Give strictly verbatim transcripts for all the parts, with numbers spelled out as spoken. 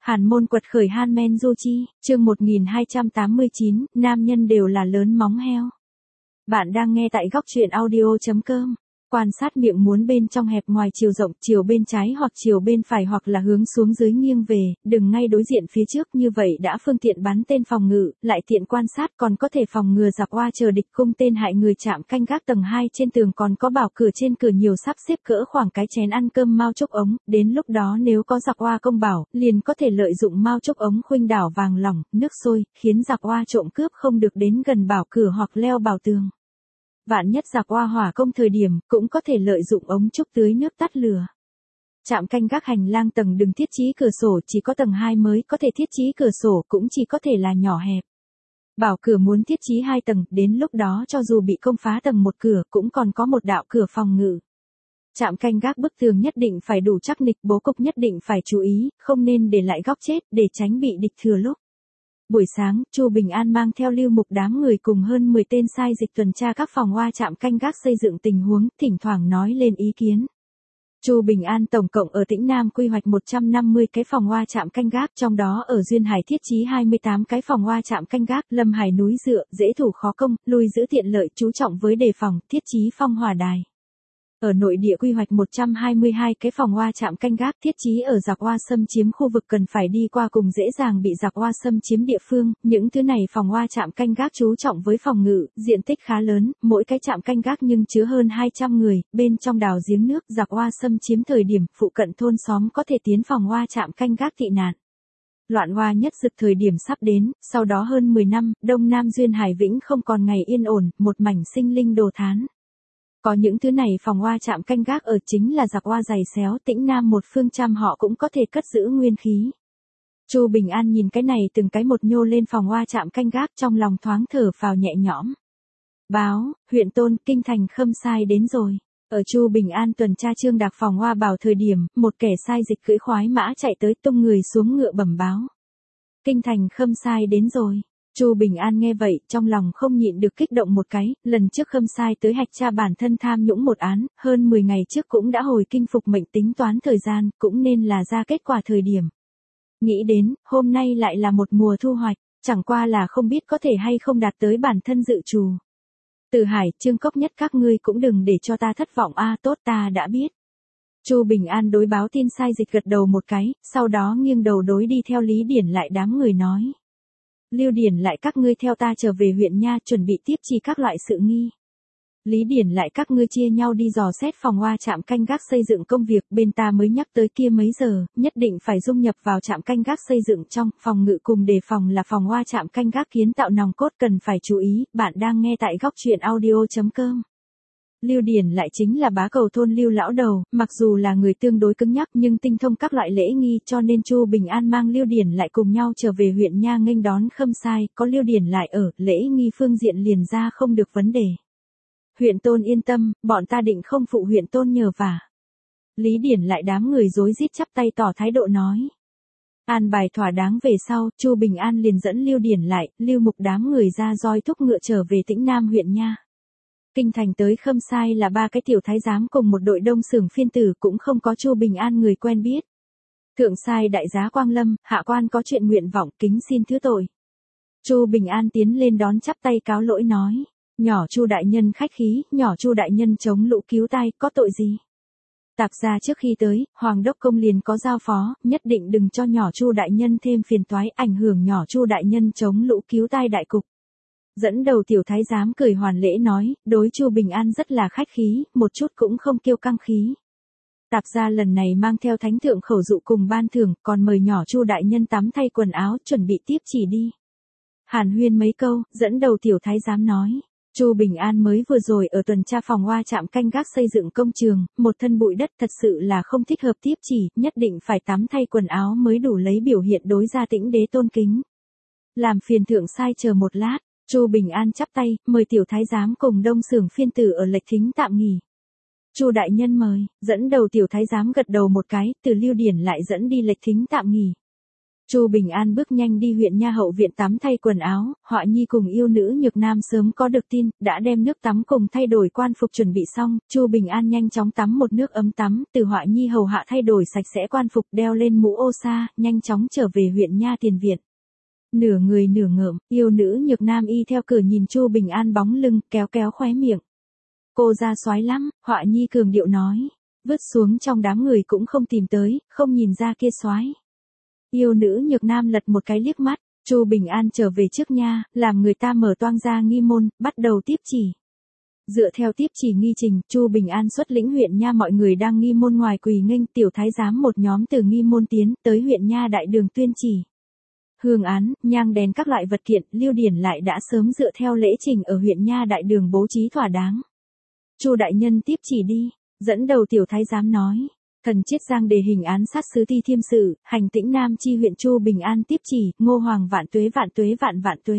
Hàn Môn quật khởi Hanmen Du Chi, chương một nghìn hai trăm tám mươi chín, nam nhân đều là lớn móng heo. Bạn đang nghe tại góc truyện audio chấm com. Quan sát miệng muốn bên trong hẹp ngoài chiều rộng, chiều bên trái hoặc chiều bên phải hoặc là hướng xuống dưới nghiêng về, đừng ngay đối diện phía trước, như vậy đã phương tiện bắn tên phòng ngự, lại tiện quan sát, còn có thể phòng ngừa giặc oa chờ địch cung tên hại người. Trạm canh gác tầng hai trên tường còn có bảo cửa, trên cửa nhiều sắp xếp cỡ khoảng cái chén ăn cơm mao chốc ống, đến lúc đó nếu có giặc oa công bảo, liền có thể lợi dụng mao chốc ống khuynh đảo vàng lỏng, nước sôi, khiến giặc oa trộm cướp không được đến gần bảo cửa hoặc leo bảo tường. Vạn nhất giặc oa hỏa công thời điểm, cũng có thể lợi dụng ống trúc tưới nước tắt lửa. Trạm canh gác hành lang tầng đừng thiết trí cửa sổ, chỉ có tầng hai mới có thể thiết trí cửa sổ, cũng chỉ có thể là nhỏ hẹp. Bảo cửa muốn thiết trí hai tầng, đến lúc đó cho dù bị công phá tầng một cửa, cũng còn có một đạo cửa phòng ngự. Trạm canh gác bức tường nhất định phải đủ chắc nịch, bố cục nhất định phải chú ý, không nên để lại góc chết, để tránh bị địch thừa lúc. Buổi sáng, Chu Bình An mang theo Lưu Mục đám người cùng hơn mười tên sai dịch tuần tra các phòng oa trạm canh gác xây dựng tình huống, thỉnh thoảng nói lên ý kiến. Chu Bình An tổng cộng ở Tĩnh Nam quy hoạch một trăm năm mươi cái phòng oa trạm canh gác, trong đó ở Duyên Hải thiết trí hai mươi tám cái phòng oa trạm canh gác, Lâm Hải núi dựa, dễ thủ khó công, lui giữ tiện lợi, chú trọng với đề phòng, thiết trí phong hỏa đài. Ở nội địa quy hoạch một trăm hai mươi hai cái phòng oa trạm canh gác, thiết trí ở giặc oa xâm chiếm khu vực cần phải đi qua cùng dễ dàng bị giặc oa xâm chiếm địa phương, những thứ này phòng oa trạm canh gác chú trọng với phòng ngự, diện tích khá lớn, mỗi cái trạm canh gác nhưng chứa hơn hai trăm người, bên trong đào giếng nước, giặc oa xâm chiếm thời điểm, phụ cận thôn xóm có thể tiến phòng oa trạm canh gác tị nạn. Loạn hoa nhất dực thời điểm sắp đến, sau đó hơn mười năm, Đông Nam Duyên Hải Vĩnh không còn ngày yên ổn, một mảnh sinh linh đồ thán. Có những thứ này phòng oa trạm canh gác ở chính là giặc oa giày xéo, Tĩnh Nam một phương trăm họ cũng có thể cất giữ nguyên khí. Chu Bình An nhìn cái này từng cái một nhô lên phòng oa trạm canh gác, trong lòng thoáng thở phào nhẹ nhõm. Báo, huyện Tôn, kinh thành Khâm Sai đến rồi. Ở Chu Bình An tuần tra Trương Đạc phòng oa bảo thời điểm, một kẻ sai dịch cưỡi khoái mã chạy tới, tung người xuống ngựa bẩm báo. Kinh thành Khâm Sai đến rồi. Chu Bình An nghe vậy, trong lòng không nhịn được kích động một cái, lần trước Khâm Sai tới hạch tra bản thân tham nhũng một án, hơn mười ngày trước cũng đã hồi kinh phục mệnh, tính toán thời gian, cũng nên là ra kết quả thời điểm. Nghĩ đến, hôm nay lại là một mùa thu hoạch, chẳng qua là không biết có thể hay không đạt tới bản thân dự trù. Từ Hải, Trương Cốc Nhất các ngươi cũng đừng để cho ta thất vọng a, tốt ta đã biết. Chu Bình An đối báo tin sai dịch gật đầu một cái, sau đó nghiêng đầu đối đi theo Lý Điển lại đám người nói. Lưu Điển lại các ngươi theo ta trở về huyện nha, chuẩn bị tiếp chi các loại sự nghi. Lý Điển lại các ngươi chia nhau đi dò xét phòng oa trạm canh gác xây dựng công việc, bên ta mới nhắc tới kia mấy giờ, nhất định phải dung nhập vào trạm canh gác xây dựng trong, phòng ngự cùng đề phòng là phòng oa trạm canh gác kiến tạo nòng cốt cần phải chú ý. Bạn đang nghe tại góc truyện audio chấm com. Lưu Điển lại chính là bá cầu thôn Lưu lão đầu, mặc dù là người tương đối cứng nhắc nhưng tinh thông các loại lễ nghi, cho nên Chu Bình An mang Lưu Điển lại cùng nhau trở về huyện nha nghênh đón Khâm Sai, có Lưu Điển lại ở, lễ nghi phương diện liền ra không được vấn đề. Huyện Tôn yên tâm, bọn ta định không phụ huyện Tôn nhờ vả. Lý Điển lại đám người rối rít chắp tay tỏ thái độ nói. An bài thỏa đáng về sau, Chu Bình An liền dẫn Lưu Điển lại, Lưu Mục đám người ra roi thúc ngựa trở về Tĩnh Nam huyện nha. Kinh thành tới Khâm Sai là ba cái tiểu thái giám cùng một đội đông xưởng phiên tử, cũng không có Chu Bình An người quen biết. Thượng sai đại giá Quang Lâm, hạ quan có chuyện nguyện vọng, kính xin thứ tội. Chu Bình An tiến lên đón chắp tay cáo lỗi nói, nhỏ Chu đại nhân khách khí, nhỏ Chu đại nhân chống lũ cứu tai, có tội gì? Tạp ra trước khi tới, Hoàng đốc công liền có giao phó, nhất định đừng cho nhỏ Chu đại nhân thêm phiền toái, ảnh hưởng nhỏ Chu đại nhân chống lũ cứu tai đại cục. Dẫn đầu tiểu thái giám cười hoàn lễ nói, đối Chu Bình An rất là khách khí, một chút cũng không kiêu căng khí. Tạp gia lần này mang theo thánh thượng khẩu dụ cùng ban thưởng, còn mời nhỏ Chu đại nhân tắm thay quần áo, chuẩn bị tiếp chỉ đi. Hàn huyên mấy câu, dẫn đầu tiểu thái giám nói, Chu Bình An mới vừa rồi ở tuần tra phòng oa trạm canh gác xây dựng công trường, một thân bụi đất, thật sự là không thích hợp tiếp chỉ, nhất định phải tắm thay quần áo mới đủ lấy biểu hiện đối gia Tĩnh đế tôn kính. Làm phiền thượng sai chờ một lát. Chu Bình An chắp tay, mời tiểu thái giám cùng đông xưởng phiên tử ở lệch thính tạm nghỉ. Chu đại nhân mời, dẫn đầu tiểu thái giám gật đầu một cái, từ Lưu Điển lại dẫn đi lệch thính tạm nghỉ. Chu Bình An bước nhanh đi huyện nha hậu viện tắm thay quần áo, Họa Nhi cùng yêu nữ Nhược Nam sớm có được tin, đã đem nước tắm cùng thay đổi quan phục chuẩn bị xong, Chu Bình An nhanh chóng tắm một nước ấm tắm, từ Họa Nhi hầu hạ thay đổi sạch sẽ quan phục, đeo lên mũ ô sa, nhanh chóng trở về huyện nha tiền viện. Nửa người nửa ngợm, yêu nữ Nhược Nam y theo cửa nhìn Chu Bình An bóng lưng, kéo kéo khóe miệng. Cô ra soái lắm, Họa Nhi cường điệu nói, vứt xuống trong đám người cũng không tìm tới, không nhìn ra kia soái. Yêu nữ Nhược Nam lật một cái liếc mắt, Chu Bình An trở về trước nha, làm người ta mở toang ra nghi môn, bắt đầu tiếp chỉ. Dựa theo tiếp chỉ nghi trình, Chu Bình An xuất lĩnh huyện nha mọi người đang nghi môn ngoài quỳ nghênh, tiểu thái giám một nhóm từ nghi môn tiến tới huyện nha đại đường tuyên chỉ. Hương án, nhang đèn các loại vật kiện, Lưu Điển lại đã sớm dựa theo lễ trình ở huyện nha đại đường bố trí thỏa đáng. Chu đại nhân tiếp chỉ đi, dẫn đầu tiểu thái giám nói. Thần Chiết Giang đề hình án sát sứ Ti Thiêm Sự, hành tĩnh Nam chi huyện Chu Bình An tiếp chỉ, Ngô Hoàng vạn tuế vạn tuế vạn vạn tuế.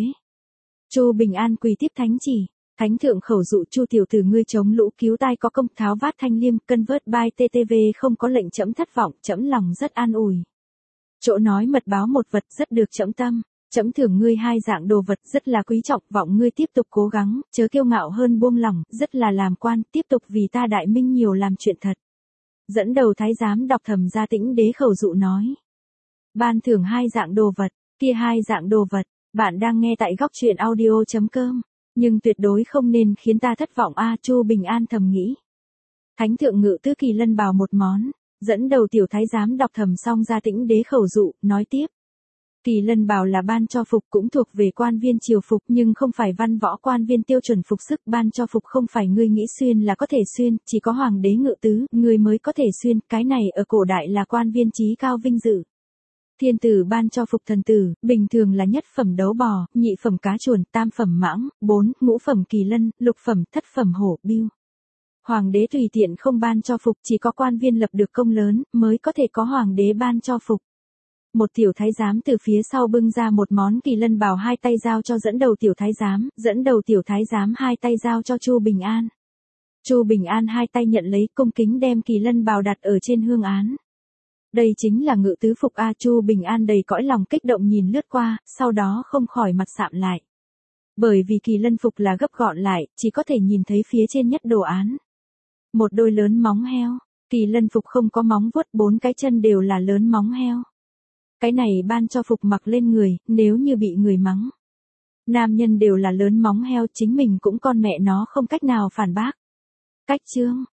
Chu Bình An quỳ tiếp thánh chỉ, thánh thượng khẩu dụ Chu tiểu tử ngươi chống lũ cứu tai có công, tháo vát thanh liêm, cân vớt bai tê tê vê không có lệnh trẫm thất vọng, trẫm lòng rất an ủi. Chỗ nói mật báo một vật rất được trẫm tâm, trẫm thưởng ngươi hai dạng đồ vật rất là quý trọng, vọng ngươi tiếp tục cố gắng, chớ kiêu ngạo hơn buông lỏng, rất là làm quan, tiếp tục vì ta đại minh nhiều làm chuyện thật. Dẫn đầu thái giám đọc thầm ra Tĩnh Đế khẩu dụ nói. Ban thưởng hai dạng đồ vật, kia hai dạng đồ vật, bạn đang nghe tại góc truyện audio chấm com, nhưng tuyệt đối không nên khiến ta thất vọng a Chu Bình An thầm nghĩ. Thánh thượng ngự tứ kỳ lân bào một món, dẫn đầu tiểu thái giám đọc thầm xong ra Tĩnh Đế khẩu dụ, nói tiếp. Kỳ lân bào là ban cho phục cũng thuộc về quan viên triều phục nhưng không phải văn võ quan viên tiêu chuẩn phục sức, ban cho phục không phải ngươi nghĩ xuyên là có thể xuyên, chỉ có hoàng đế ngự tứ, người mới có thể xuyên, cái này ở cổ đại là quan viên trí cao vinh dự. Thiên tử ban cho phục thần tử, bình thường là nhất phẩm đấu bò, nhị phẩm cá chuồn, tam phẩm mãng, bốn, ngũ phẩm kỳ lân, lục phẩm, thất phẩm hổ, bưu. Hoàng đế tùy tiện không ban cho phục, chỉ có quan viên lập được công lớn, mới có thể có hoàng đế ban cho phục. Một tiểu thái giám từ phía sau bưng ra một món kỳ lân bào, hai tay giao cho dẫn đầu tiểu thái giám, dẫn đầu tiểu thái giám hai tay giao cho Chu Bình An. Chu Bình An hai tay nhận lấy, cung kính đem kỳ lân bào đặt ở trên hương án. Đây chính là ngự tứ phục a Chu Bình An đầy cõi lòng kích động nhìn lướt qua, sau đó không khỏi mặt sạm lại. Bởi vì kỳ lân phục là gấp gọn lại, chỉ có thể nhìn thấy phía trên nhất đồ án. Một đôi lớn móng heo, kỳ lân phục không có móng vuốt, bốn cái chân đều là lớn móng heo. Cái này ban cho phục mặc lên người, nếu như bị người mắng. Nam nhân đều là lớn móng heo, chính mình cũng con mẹ nó không cách nào phản bác. Cách chương,